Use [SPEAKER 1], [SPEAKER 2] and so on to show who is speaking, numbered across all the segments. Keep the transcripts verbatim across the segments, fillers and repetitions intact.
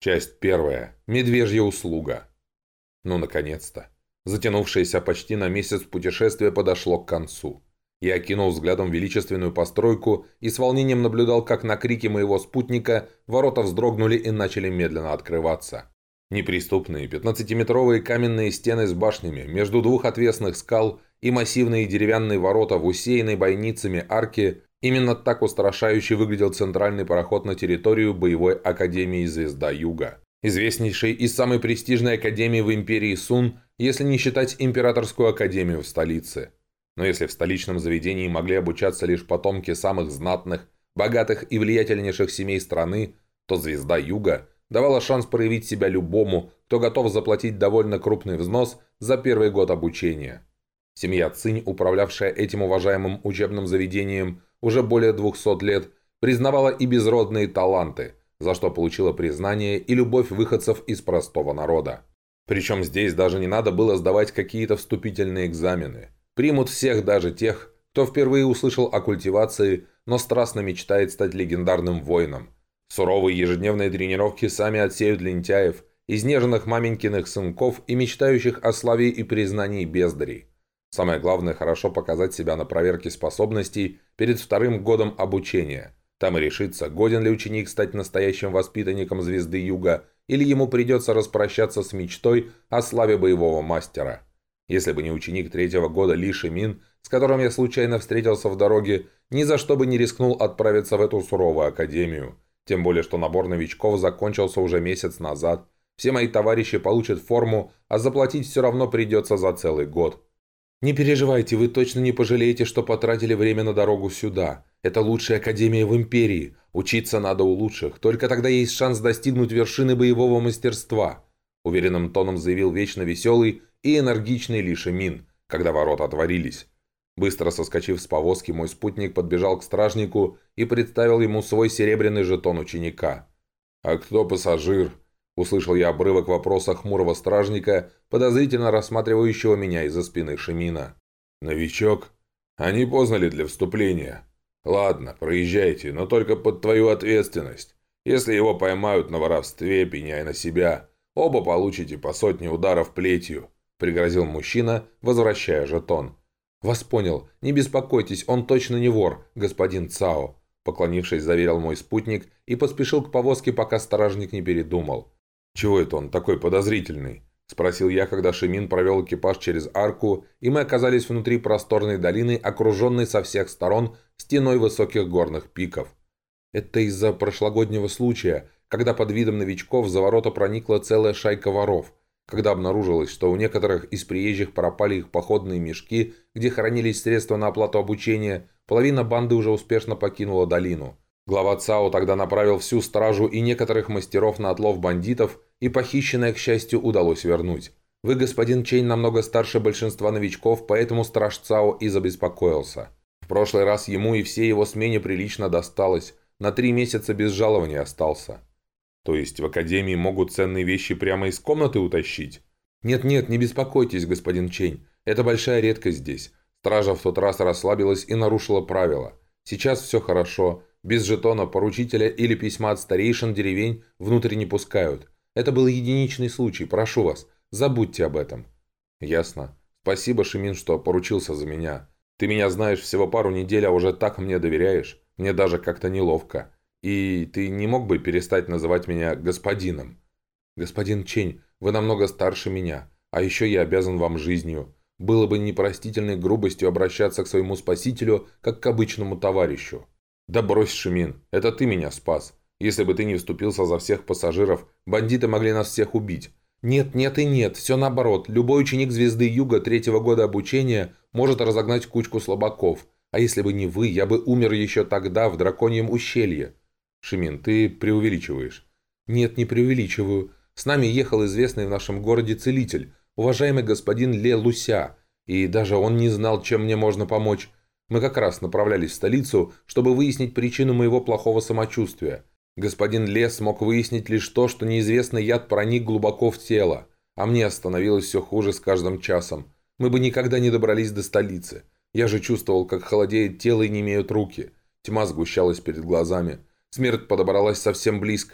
[SPEAKER 1] Часть первая. Медвежья услуга. Ну, наконец-то. Затянувшееся почти на месяц путешествие подошло к концу. Я окинул взглядом величественную постройку и с волнением наблюдал, как на крики моего спутника ворота вздрогнули и начали медленно открываться. Неприступные пятнадцатиметровые каменные стены с башнями между двух отвесных скал и массивные деревянные ворота в усеянной бойницами арке. Именно так устрашающе выглядел центральный пароход на территорию боевой академии «Звезда Юга». Известнейшей и самой престижной академии в империи Сун, если не считать императорскую академию в столице. Но если в столичном заведении могли обучаться лишь потомки самых знатных, богатых и влиятельнейших семей страны, то «Звезда Юга» давала шанс проявить себя любому, кто готов заплатить довольно крупный взнос за первый год обучения. Семья Цинь, управлявшая этим уважаемым учебным заведением уже более двухсот лет, признавала и безродные таланты, за что получила признание и любовь выходцев из простого народа. Причем здесь даже не надо было сдавать какие-то вступительные экзамены. Примут всех, даже тех, кто впервые услышал о культивации, но страстно мечтает стать легендарным воином. Суровые ежедневные тренировки сами отсеют лентяев, изнеженных маменькиных сынков и мечтающих о славе и признании бездарей. Самое главное – хорошо показать себя на проверке способностей перед вторым годом обучения. Там и решится, годен ли ученик стать настоящим воспитанником Звезды Юга, или ему придется распрощаться с мечтой о славе боевого мастера. Если бы не ученик третьего года Ли Шимин, с которым я случайно встретился в дороге, ни за что бы не рискнул отправиться в эту суровую академию. Тем более, что набор новичков закончился уже месяц назад. Все мои товарищи получат форму, а заплатить все равно придется за целый год. «Не переживайте, вы точно не пожалеете, что потратили время на дорогу сюда. Это лучшая академия в империи. Учиться надо у лучших. Только тогда есть шанс достигнуть вершины боевого мастерства», уверенным тоном заявил вечно веселый и энергичный Ли Шимин, когда ворота отворились. Быстро соскочив с повозки, мой спутник подбежал к стражнику и представил ему свой серебряный жетон ученика. «А кто пассажир?» – услышал я обрывок вопроса хмурого стражника, подозрительно рассматривающего меня из-за спины Шимина. «Новичок? А не поздно ли для вступления? Ладно, проезжайте, но только под твою ответственность. Если его поймают на воровстве, пеняй на себя. Оба получите по сотне ударов плетью», – пригрозил мужчина, возвращая жетон. «Вас понял. Не беспокойтесь, он точно не вор, господин Цао», – поклонившись, заверил мой спутник и поспешил к повозке, пока стражник не передумал. «Чего это он такой подозрительный?» – спросил я, когда Шимин провел экипаж через арку, и мы оказались внутри просторной долины, окруженной со всех сторон стеной высоких горных пиков. «Это из-за прошлогоднего случая, когда под видом новичков за ворота проникла целая шайка воров. Когда обнаружилось, что у некоторых из приезжих пропали их походные мешки, где хранились средства на оплату обучения, половина банды уже успешно покинула долину. Глава Цао тогда направил всю стражу и некоторых мастеров на отлов бандитов, и похищенное, к счастью, удалось вернуть. Вы, господин Чень, намного старше большинства новичков, поэтому страж Цао и забеспокоился. В прошлый раз ему и всей его смене прилично досталось, на три месяца без жалования остался». «То есть в академии могут ценные вещи прямо из комнаты утащить?» «Нет-нет, не беспокойтесь, господин Чень. Это большая редкость здесь. Стража в тот раз расслабилась и нарушила правила. Сейчас все хорошо. Без жетона поручителя или письма от старейшин деревень внутрь не пускают. Это был единичный случай, прошу вас. Забудьте об этом». «Ясно. Спасибо, Шимин, что поручился за меня. Ты меня знаешь всего пару недель, а уже так мне доверяешь. Мне даже как-то неловко. И ты не мог бы перестать называть меня господином?» «Господин Чень, вы намного старше меня, а еще я обязан вам жизнью. Было бы непростительной грубостью обращаться к своему спасителю, как к обычному товарищу». «Да брось, Шимин, это ты меня спас. Если бы ты не вступился за всех пассажиров, бандиты могли нас всех убить». «Нет, нет и нет, все наоборот. Любой ученик Звезды Юга третьего года обучения может разогнать кучку слабаков. А если бы не вы, я бы умер еще тогда в Драконьем ущелье». «Шимин, ты преувеличиваешь». «Нет, не преувеличиваю. С нами ехал известный в нашем городе целитель, уважаемый господин Ле Луся, и даже он не знал, чем мне можно помочь. Мы как раз направлялись в столицу, чтобы выяснить причину моего плохого самочувствия. Господин Ле смог выяснить лишь то, что неизвестный яд проник глубоко в тело, а мне становилось все хуже с каждым часом. Мы бы никогда не добрались до столицы. Я же чувствовал, как холодеет тело и немеют руки. Тьма сгущалась перед глазами. Смерть подобралась совсем близко.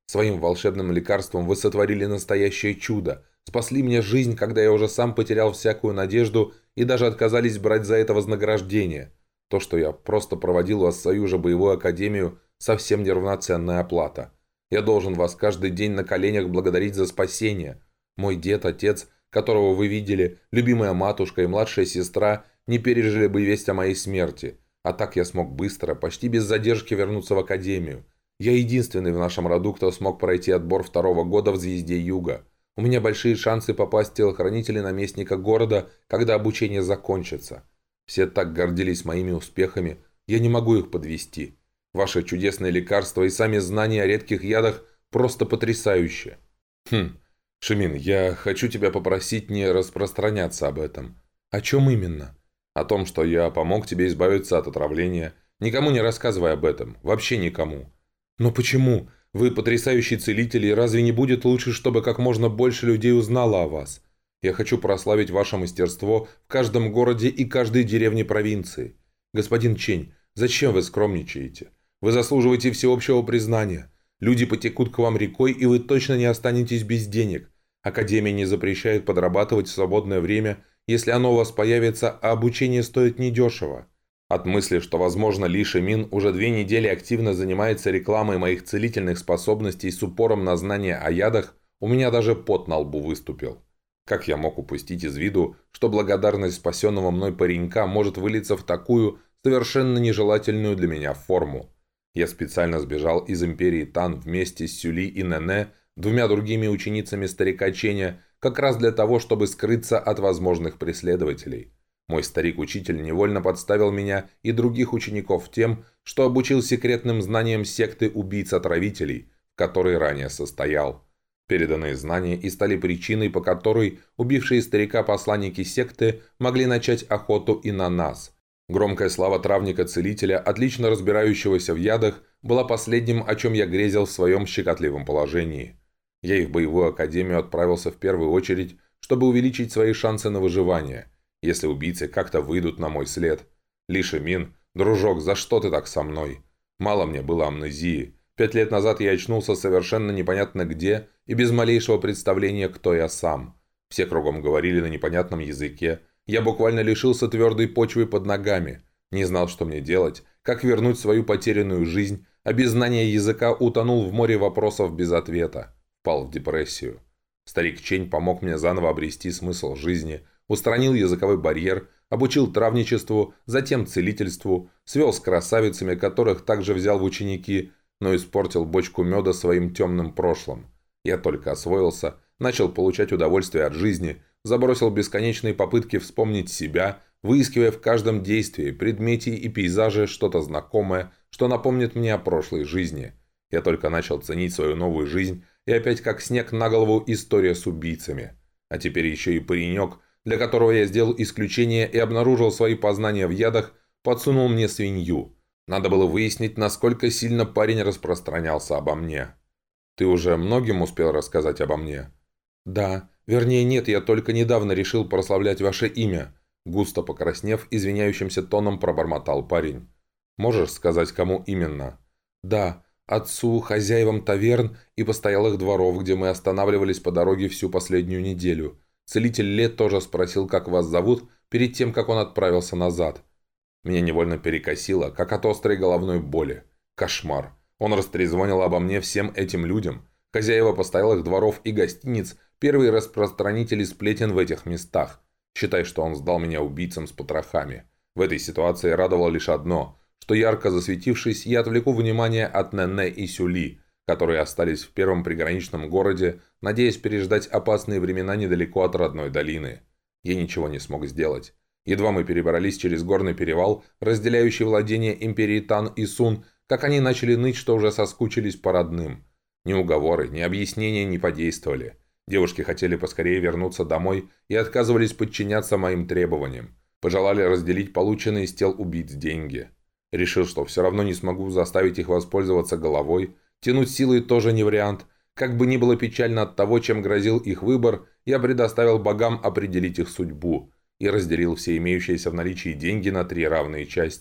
[SPEAKER 1] Своим волшебным лекарством вы сотворили настоящее чудо, спасли мне жизнь, когда я уже сам потерял всякую надежду и даже отказались брать за это вознаграждение. То, что я просто проводил вас в свою же боевую академию, совсем неравноценная оплата. Я должен вас каждый день на коленях благодарить за спасение. Мой дед, отец, которого вы видели, любимая матушка и младшая сестра не пережили бы весть о моей смерти. А так я смог быстро, почти без задержки вернуться в академию. Я единственный в нашем роду, кто смог пройти отбор второго года в «Звезде Юга». У меня большие шансы попасть в телохранители наместника города, когда обучение закончится. Все так гордились моими успехами, я не могу их подвести. Ваши чудесные лекарства и сами знания о редких ядах просто потрясающие. Хм, Шимин, я хочу тебя попросить не распространяться об этом. О чем именно? О том, что я помог тебе избавиться от отравления. Никому не рассказывай об этом, вообще никому. Но почему? Вы потрясающий целитель, и разве не будет лучше, чтобы как можно больше людей узнало о вас? Я хочу прославить ваше мастерство в каждом городе и каждой деревне провинции. Господин Чень, зачем вы скромничаете? Вы заслуживаете всеобщего признания. Люди потекут к вам рекой, и вы точно не останетесь без денег. Академия не запрещает подрабатывать в свободное время, если оно у вас появится, а обучение стоит недешево. От мысли, что, возможно, Ли Шимин уже две недели активно занимается рекламой моих целительных способностей с упором на знания о ядах, у меня даже пот на лбу выступил. Как я мог упустить из виду, что благодарность спасенного мной паренька может вылиться в такую, совершенно нежелательную для меня форму? Я специально сбежал из империи Тан вместе с Сюли и Нене, двумя другими ученицами старика Ченя, как раз для того, чтобы скрыться от возможных преследователей. Мой старик-учитель невольно подставил меня и других учеников тем, что обучил секретным знаниям секты убийц-отравителей, в которой ранее состоял. Переданные знания и стали причиной, по которой убившие старика посланники секты могли начать охоту и на нас. Громкая слава травника-целителя, отлично разбирающегося в ядах, была последним, о чем я грезил в своем щекотливом положении. Я и в боевую академию отправился в первую очередь, чтобы увеличить свои шансы на выживание, если убийцы как-то выйдут на мой след. Ли Шимин, дружок, за что ты так со мной? Мало мне было амнезии. Пять лет назад я очнулся совершенно непонятно где и без малейшего представления, кто я сам. Все кругом говорили на непонятном языке. Я буквально лишился твердой почвы под ногами. Не знал, что мне делать, как вернуть свою потерянную жизнь, а без знания языка утонул в море вопросов без ответа. Впал в депрессию. Старик Чень помог мне заново обрести смысл жизни, устранил языковой барьер, обучил травничеству, затем целительству, свел с красавицами, которых также взял в ученики, но испортил бочку меда своим темным прошлым. Я только освоился, начал получать удовольствие от жизни, забросил бесконечные попытки вспомнить себя, выискивая в каждом действии, предмете и пейзаже что-то знакомое, что напомнит мне о прошлой жизни. Я только начал ценить свою новую жизнь, и опять как снег на голову история с убийцами. А теперь еще и паренек, для которого я сделал исключение и обнаружил свои познания в ядах, подсунул мне свинью. Надо было выяснить, насколько сильно парень распространялся обо мне. «Ты уже многим успел рассказать обо мне?» «Да. Вернее, нет, я только недавно решил прославлять ваше имя», густо покраснев, извиняющимся тоном пробормотал парень. «Можешь сказать, кому именно?» «Да. Отцу, хозяевам таверн и постоялых дворов, где мы останавливались по дороге всю последнюю неделю. Целитель Лет тоже спросил, как вас зовут, перед тем, как он отправился назад. Меня невольно перекосило, как от острой головной боли. Кошмар. Он растрезвонил обо мне всем этим людям. Хозяева постоялых дворов и гостиниц – первые распространители сплетен в этих местах. Считай, что он сдал меня убийцам с потрохами. В этой ситуации радовало лишь одно, что ярко засветившись, я отвлеку внимание от Нене и Сюли, которые остались в первом приграничном городе, надеясь переждать опасные времена недалеко от родной долины. Я ничего не смог сделать. Едва мы перебрались через горный перевал, разделяющий владения империи Тан и Сун, как они начали ныть, что уже соскучились по родным. Ни уговоры, ни объяснения не подействовали. Девушки хотели поскорее вернуться домой и отказывались подчиняться моим требованиям. Пожелали разделить полученные с тел убийц деньги. Решил, что все равно не смогу заставить их воспользоваться головой. Тянуть силой тоже не вариант. Как бы ни было печально от того, чем грозил их выбор, я предоставил богам определить их судьбу и разделил все имеющиеся в наличии деньги на три равные части.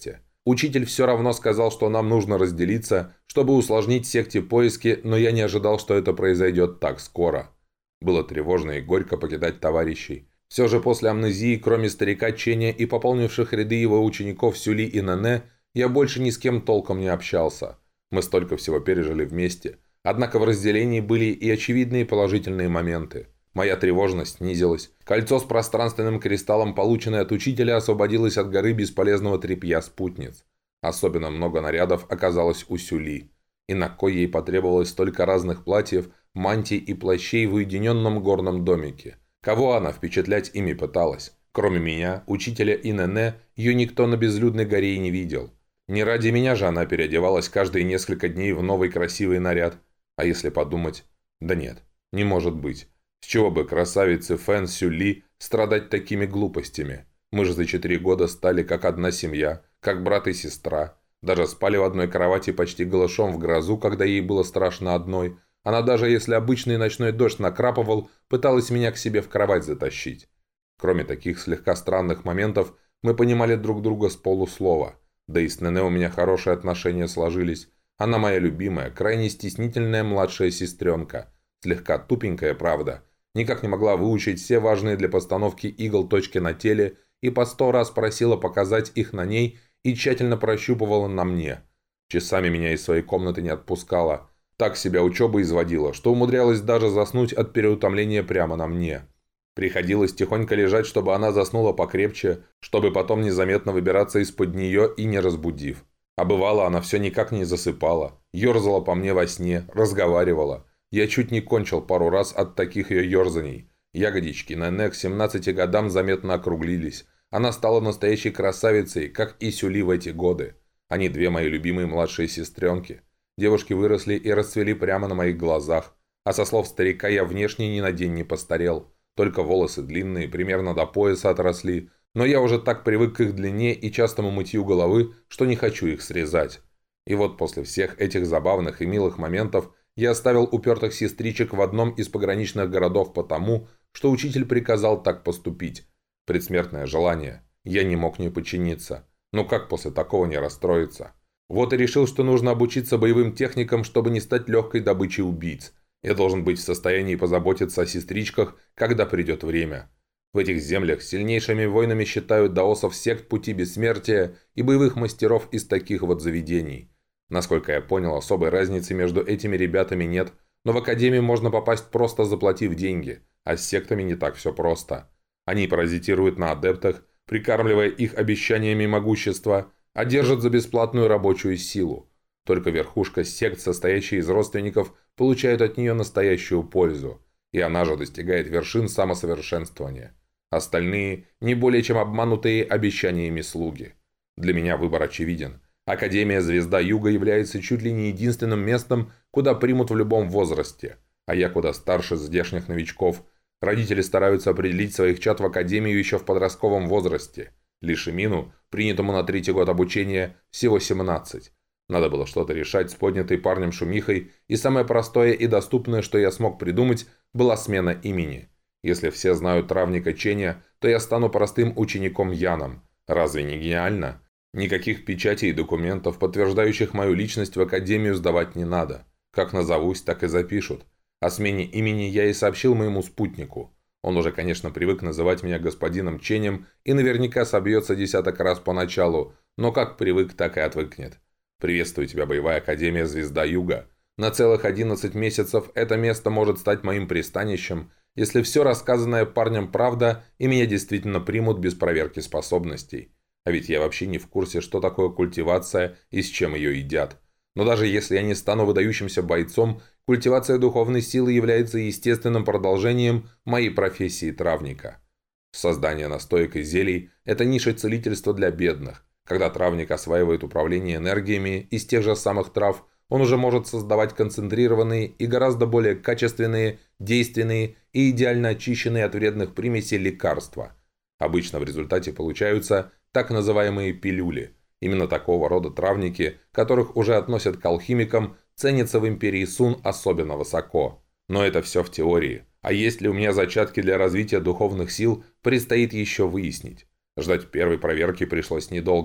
[SPEAKER 1] Учитель все равно сказал, что нам нужно разделиться, чтобы усложнить секте поиски, но я не ожидал, что это произойдет так скоро. Было тревожно и горько покидать товарищей. Все же после амнезии, кроме старика Ченя и пополнивших ряды его учеников Сюли и Нэне, я больше ни с кем толком не общался. Мы столько всего пережили вместе. Однако в разделении были и очевидные положительные моменты. Моя тревожность снизилась. Кольцо с пространственным кристаллом, полученное от учителя, освободилось от горы бесполезного тряпья спутниц. Особенно много нарядов оказалось у Сюли. И на кой ей потребовалось столько разных платьев, мантий и плащей в уединенном горном домике? Кого она впечатлять ими пыталась? Кроме меня, учителя и Нэне, ее никто на безлюдной горе и не видел. Не ради меня же она переодевалась каждые несколько дней в новый красивый наряд. А если подумать? Да нет, не может быть. С чего бы красавице Фэн Сюли страдать такими глупостями? Мы же за четыре года стали как одна семья, как брат и сестра. Даже спали в одной кровати почти голышом в грозу, когда ей было страшно одной. Она даже если обычный ночной дождь накрапывал, пыталась меня к себе в кровать затащить. Кроме таких слегка странных моментов, мы понимали друг друга с полуслова. Да и с Нэне у меня хорошие отношения сложились. Она моя любимая, крайне стеснительная младшая сестренка. Слегка тупенькая, правда. Никак не могла выучить все важные для постановки игл точки на теле и по сто раз просила показать их на ней и тщательно прощупывала на мне. Часами меня из своей комнаты не отпускала. Так себя учеба изводила, что умудрялась даже заснуть от переутомления прямо на мне. Приходилось тихонько лежать, чтобы она заснула покрепче, чтобы потом незаметно выбираться из-под нее и не разбудив. А бывало, она все никак не засыпала, ерзала по мне во сне, разговаривала. Я чуть не кончил пару раз от таких ее ерзаний. Ягодички Нэне к семнадцати годам заметно округлились. Она стала настоящей красавицей, как и Сюли в эти годы. Они две мои любимые младшие сестренки. Девушки выросли и расцвели прямо на моих глазах. А со слов старика я внешне ни на день не постарел. Только волосы длинные, примерно до пояса отросли. Но я уже так привык к их длине и частому мытью головы, что не хочу их срезать. И вот после всех этих забавных и милых моментов я оставил упертых сестричек в одном из пограничных городов потому, что учитель приказал так поступить. Предсмертное желание. Я не мог не подчиниться. Но как после такого не расстроиться? Вот и решил, что нужно обучиться боевым техникам, чтобы не стать легкой добычей убийц. Я должен быть в состоянии позаботиться о сестричках, когда придет время. В этих землях сильнейшими воинами считают даосов сект пути бессмертия и боевых мастеров из таких вот заведений. Насколько я понял, особой разницы между этими ребятами нет, но в академию можно попасть просто заплатив деньги, а с сектами не так все просто. Они паразитируют на адептах, прикармливая их обещаниями могущества, а держат за бесплатную рабочую силу. Только верхушка сект, состоящая из родственников, получает от нее настоящую пользу, и она же достигает вершин самосовершенствования. Остальные – не более чем обманутые обещаниями слуги. Для меня выбор очевиден. Академия «Звезда Юга» является чуть ли не единственным местом, куда примут в любом возрасте, а я куда старше здешних новичков. Родители стараются определить своих чад в академию еще в подростковом возрасте. Лишимину, принятому на третий год обучения, всего семнадцать. Надо было что-то решать с поднятой парнем шумихой, и самое простое и доступное, что я смог придумать, была смена имени. Если все знают травника Ченя, то я стану простым учеником Яном. Разве не гениально? Никаких печатей и документов, подтверждающих мою личность, в академию сдавать не надо. Как назовусь, так и запишут. О смене имени я и сообщил моему спутнику. Он уже, конечно, привык называть меня господином Ченем и наверняка собьется десяток раз поначалу, но как привык, так и отвыкнет. Приветствую тебя, боевая академия «Звезда Юга». На целых одиннадцать месяцев это место может стать моим пристанищем, если все рассказанное парнем правда, и меня действительно примут без проверки способностей. А ведь я вообще не в курсе, что такое культивация и с чем ее едят. Но даже если я не стану выдающимся бойцом, культивация духовной силы является естественным продолжением моей профессии травника. Создание настоек и зелий – это ниша целительства для бедных. Когда травник осваивает управление энергиями из тех же самых трав, он уже может создавать концентрированные и гораздо более качественные, действенные и идеально очищенные от вредных примесей лекарства. Обычно в результате получаются так называемые пилюли. Именно такого рода травники, которых уже относят к алхимикам, ценятся в империи Сун особенно высоко. Но это все в теории. А есть ли у меня зачатки для развития духовных сил, предстоит еще выяснить. Ждать первой проверки пришлось недолго.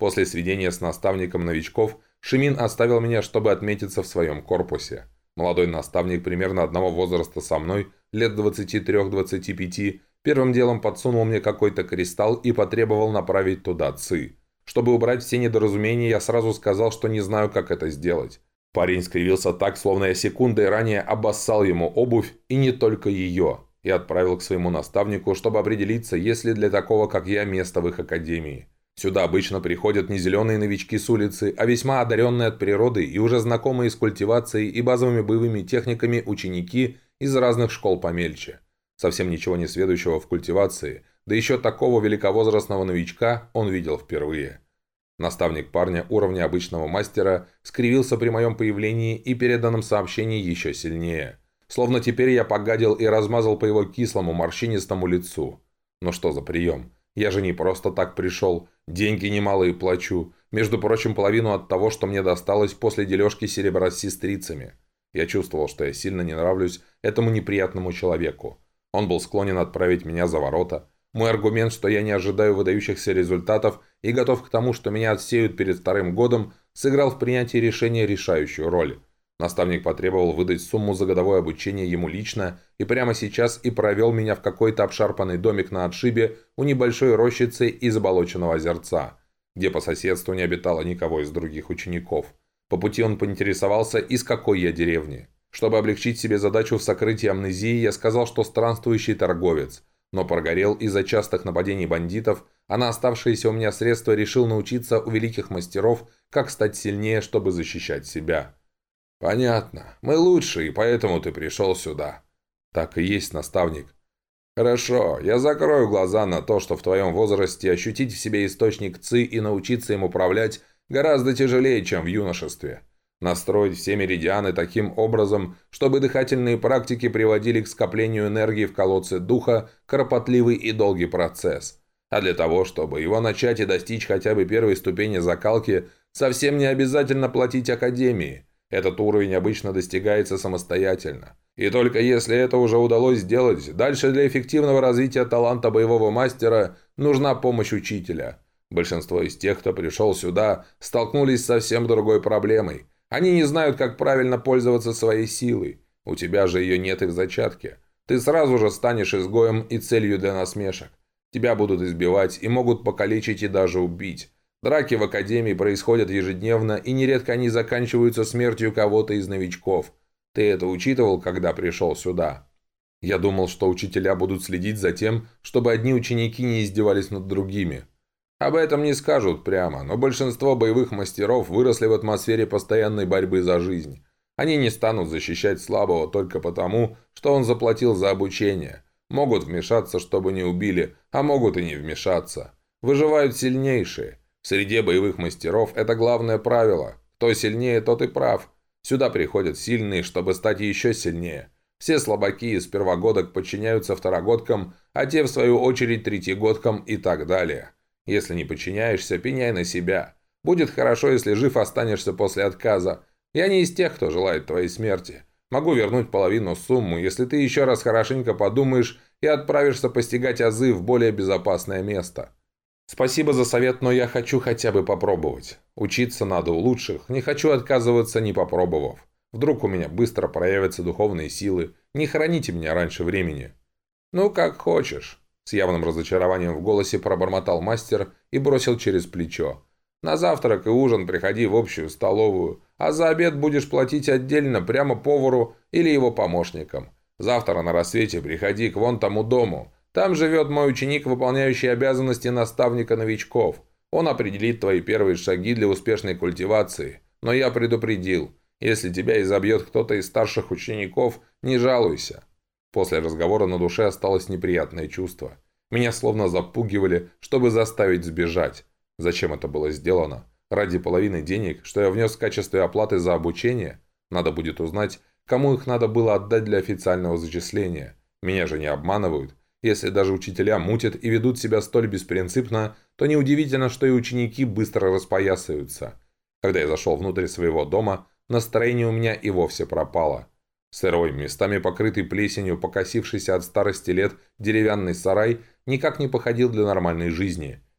[SPEAKER 1] После сведения с наставником новичков Шимин оставил меня, чтобы отметиться в своем корпусе. Молодой наставник примерно одного возраста со мной, лет двадцати трёх-двадцати пяти, первым делом подсунул мне какой-то кристалл и потребовал направить туда ци. Чтобы убрать все недоразумения, я сразу сказал, что не знаю, как это сделать. Парень скривился так, словно я секундой ранее обоссал ему обувь, и не только ее, и отправил к своему наставнику, чтобы определиться, есть ли для такого, как я, место в их академии. Сюда обычно приходят не зеленые новички с улицы, а весьма одаренные от природы и уже знакомые с культивацией и базовыми боевыми техниками ученики из разных школ помельче. Совсем ничего не сведущего в культивации, да еще такого великовозрастного новичка он видел впервые. Наставник парня уровня обычного мастера скривился при моем появлении и переданном сообщении еще сильнее. Словно теперь я погадил и размазал по его кислому морщинистому лицу. Ну что за прием? Я же не просто так пришел. Деньги немалые плачу. Между прочим, половину от того, что мне досталось после дележки серебра с сестрицами. Я чувствовал, что я сильно не нравлюсь этому неприятному человеку. Он был склонен отправить меня за ворота. Мой аргумент, что я не ожидаю выдающихся результатов и готов к тому, что меня отсеют перед вторым годом, сыграл в принятии решения решающую роль. Наставник потребовал выдать сумму за годовое обучение ему лично и прямо сейчас и провел меня в какой-то обшарпанный домик на отшибе у небольшой рощицы и заболоченного озерца, где по соседству не обитало никого из других учеников. По пути он поинтересовался, из какой я деревни. Чтобы облегчить себе задачу в сокрытии амнезии, я сказал, что странствующий торговец, но прогорел из-за частых нападений бандитов, а на оставшиеся у меня средства решил научиться у великих мастеров, как стать сильнее, чтобы защищать себя. «Понятно. Мы лучшие, и поэтому ты пришел сюда». «Так и есть, наставник». «Хорошо. Я закрою глаза на то, что в твоем возрасте ощутить в себе источник ци и научиться им управлять гораздо тяжелее, чем в юношестве. Настроить все меридианы таким образом, чтобы дыхательные практики приводили к скоплению энергии в колодце духа, кропотливый и долгий процесс. А для того, чтобы его начать и достичь хотя бы первой ступени закалки, совсем не обязательно платить академии. Этот уровень обычно достигается самостоятельно. И только если это уже удалось сделать, дальше для эффективного развития таланта боевого мастера нужна помощь учителя. Большинство из тех, кто пришел сюда, столкнулись с совсем другой проблемой. Они не знают, как правильно пользоваться своей силой. У тебя же ее нет и в зачатке. Ты сразу же станешь изгоем и целью для насмешек. Тебя будут избивать и могут покалечить и даже убить. Драки в академии происходят ежедневно, и нередко они заканчиваются смертью кого-то из новичков. Ты это учитывал, когда пришел сюда? Я думал, что учителя будут следить за тем, чтобы одни ученики не издевались над другими. Об этом не скажут прямо, но большинство боевых мастеров выросли в атмосфере постоянной борьбы за жизнь. Они не станут защищать слабого только потому, что он заплатил за обучение. Могут вмешаться, чтобы не убили, а могут и не вмешаться. Выживают сильнейшие. В среде боевых мастеров это главное правило. Кто сильнее, тот и прав. Сюда приходят сильные, чтобы стать еще сильнее. Все слабаки из первогодок подчиняются второгодкам, а те, в свою очередь, третьегодкам и так далее. Если не подчиняешься, пеняй на себя. Будет хорошо, если жив останешься после отказа. Я не из тех, кто желает твоей смерти. Могу вернуть половину суммы, если ты еще раз хорошенько подумаешь и отправишься постигать азы в более безопасное место. Спасибо за совет, но я хочу хотя бы попробовать. Учиться надо у лучших, не хочу отказываться, не попробовав. Вдруг у меня быстро проявятся духовные силы. Не храните меня раньше времени. Ну, как хочешь. С явным разочарованием в голосе пробормотал мастер и бросил через плечо. «На завтрак и ужин приходи в общую столовую, а за обед будешь платить отдельно прямо повару или его помощникам. Завтра на рассвете приходи к вон тому дому. Там живет мой ученик, выполняющий обязанности наставника новичков. Он определит твои первые шаги для успешной культивации. Но я предупредил, если тебя изобьет кто-то из старших учеников, не жалуйся». После разговора на душе осталось неприятное чувство. Меня словно запугивали, чтобы заставить сбежать. Зачем это было сделано? Ради половины денег, что я внес в качестве оплаты за обучение? Надо будет узнать, кому их надо было отдать для официального зачисления. Меня же не обманывают. Если даже учителя мутят и ведут себя столь беспринципно, то неудивительно, что и ученики быстро распоясаются. Когда я зашел внутрь своего дома, настроение у меня и вовсе пропало. Сырой, местами покрытый плесенью, покосившийся от старости лет деревянный сарай никак не походил для нормальной жизни.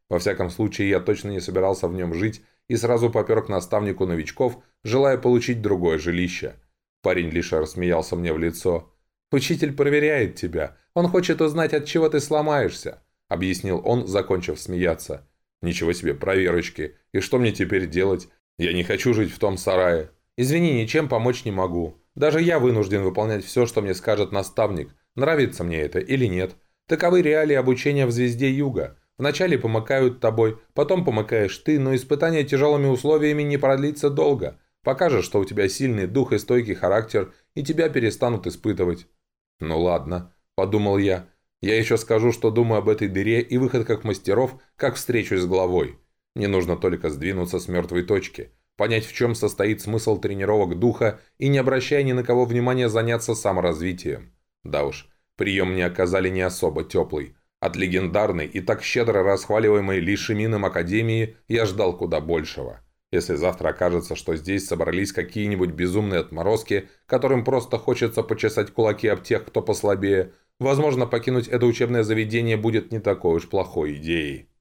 [SPEAKER 1] Во всяком случае, я точно не собирался в нем жить и сразу попер к наставнику новичков, желая получить другое жилище. Парень лишь рассмеялся мне в лицо. «Учитель проверяет тебя. Он хочет узнать, от чего ты сломаешься», — объяснил он, закончив смеяться. «Ничего себе, проверочки. И что мне теперь делать? Я не хочу жить в том сарае. Извини, ничем помочь не могу. Даже я вынужден выполнять все, что мне скажет наставник. Нравится мне это или нет. Таковы реалии обучения в Звезде Юга. Вначале помыкают тобой, потом помыкаешь ты, но испытание тяжелыми условиями не продлится долго. Покажешь, что у тебя сильный дух и стойкий характер, и тебя перестанут испытывать». «Ну ладно», – подумал я. «Я еще скажу, что думаю об этой дыре и выходках мастеров, как встречусь с главой. Не нужно только сдвинуться с мертвой точки, понять, в чем состоит смысл тренировок духа и, не обращая ни на кого внимания, заняться саморазвитием. Да уж, прием мне оказали не особо теплый. От легендарной и так щедро расхваливаемой Ли Шимином Академии я ждал куда большего. Если завтра окажется, что здесь собрались какие-нибудь безумные отморозки, которым просто хочется почесать кулаки об тех, кто послабее, возможно, покинуть это учебное заведение будет не такой уж плохой идеей.